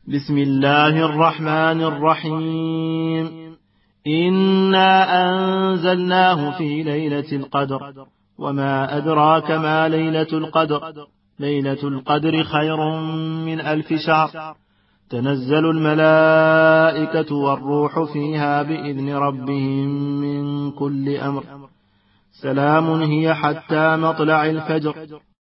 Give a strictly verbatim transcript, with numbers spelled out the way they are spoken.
بسم الله الرحمن الرحيم. إنا أنزلناه في ليلة القدر وما أدراك ما ليلة القدر. ليلة القدر خير من ألف شهر. تنزل الملائكة والروح فيها بإذن ربهم من كل أمر. سلام هي حتى مطلع الفجر.